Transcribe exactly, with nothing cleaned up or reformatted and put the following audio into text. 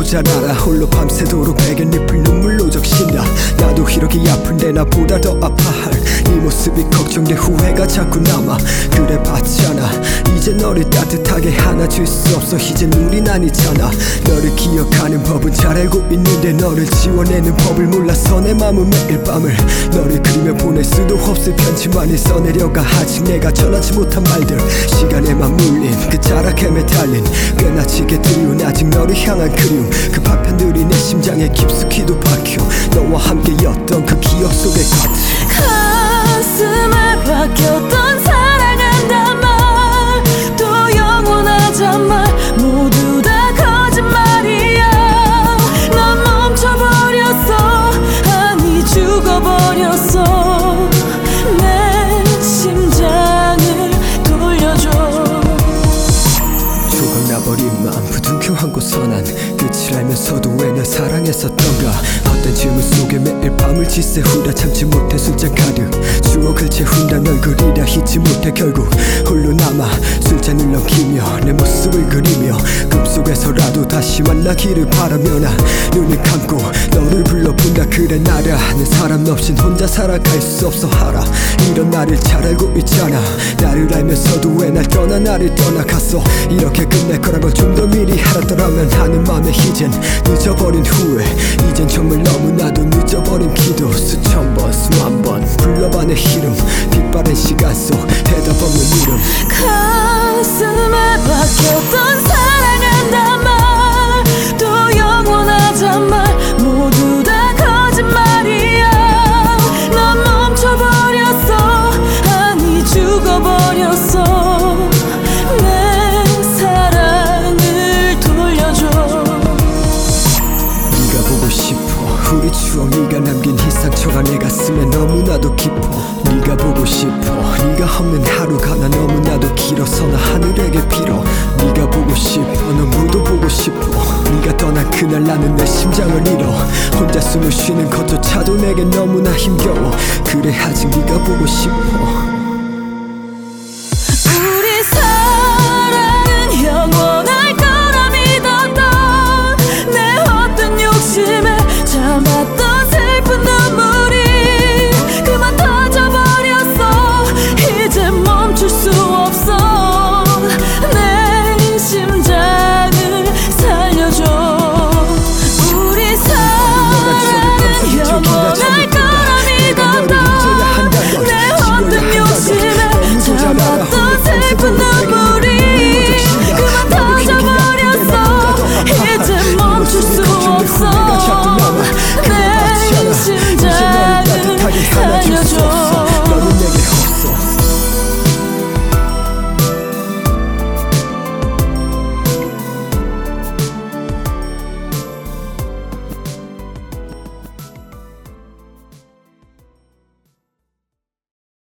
잘 알아. 홀로 밤새도록 베갯잎을 눈물로 적신다. 나도 이렇게 아픈데 나보다 더 아파할 네 모습이 걱정돼 후회가 자꾸 남아. 그래 봤잖아 이제 너를 따뜻하게 안아줄 수 없어. 이젠 우린 아니잖아. 너를 기억하는 법은 잘 알고 있는데 너를 지워내는 법을 몰라서 내 맘은 매일 밤을 너를 그리며 보낼 수도 없을 편지만을 써내려가. 아직 내가 전하지 못한 말들 시간에 맞물린 그 자락에 매달린 꽤나치게 드리운 아직 너를 향한 그리움. 그 파편들이 내 심장에 깊숙이도 박혀 너와 함께였던 그 기억 속에 갇힌 가슴에 박혔던 사랑한단 말 또 영원하단 말 모두 다 거짓말이야. 넌 멈춰버렸어. 아니 죽어버렸어. 내 심장을 돌려줘. 조각나버린 마음 부둥켜 안고 선한 끝을 알면서도 왜 날 사랑했었던가. 헛된 질문 속에 매일 밤을 지새우다 참지 못해 술잔 가득 추억을 채운다. 널 그리다 잊지 못해 결국 홀로 남아 술잔을 넘기며 내 모습을 그리며 꿈속에서라도 다시 만나기를 바라며 나 눈을 감고 너를 불러본다. 그래 나라는 사람 없인 혼자 살아갈 수 없어 알아. 이런 나를 잘 알고 있잖아. 나를 알면서도 왜 날 떠나 나를 떠나갔어. 이렇게 끝날 거란 걸 좀 더 미리 알았더라면 하는 맘에 이젠 늦어버린 후회. 이젠 정말 너무나도 늦어버린 기도. 수천 번 수만 번 불러봐 내 이름. 빛바랜 시간 속 대답 없는 이름. 가슴에 박혔던 사랑한단 말 또 영원하단 말 모두 다 거짓말이야. 넌 멈춰버렸어. 아니 죽어버렸어. 내 사랑을 돌려줘. 네가 보고 싶어. 우리 추억 네가 남긴 이 상처가 내 가슴에 너무나도 깊어. 네가 보고 싶어. 네가 없는 하루가 나 너무나도 길어서 나 하늘에게 빌어. 네가 보고 싶어. 너무도 보고 싶어. 네가 떠난 그날 나는 내 심장을 잃어. 혼자 숨을 쉬는 것조차도 내겐 너무나 힘겨워. 그래 아직 네가 보고 싶어.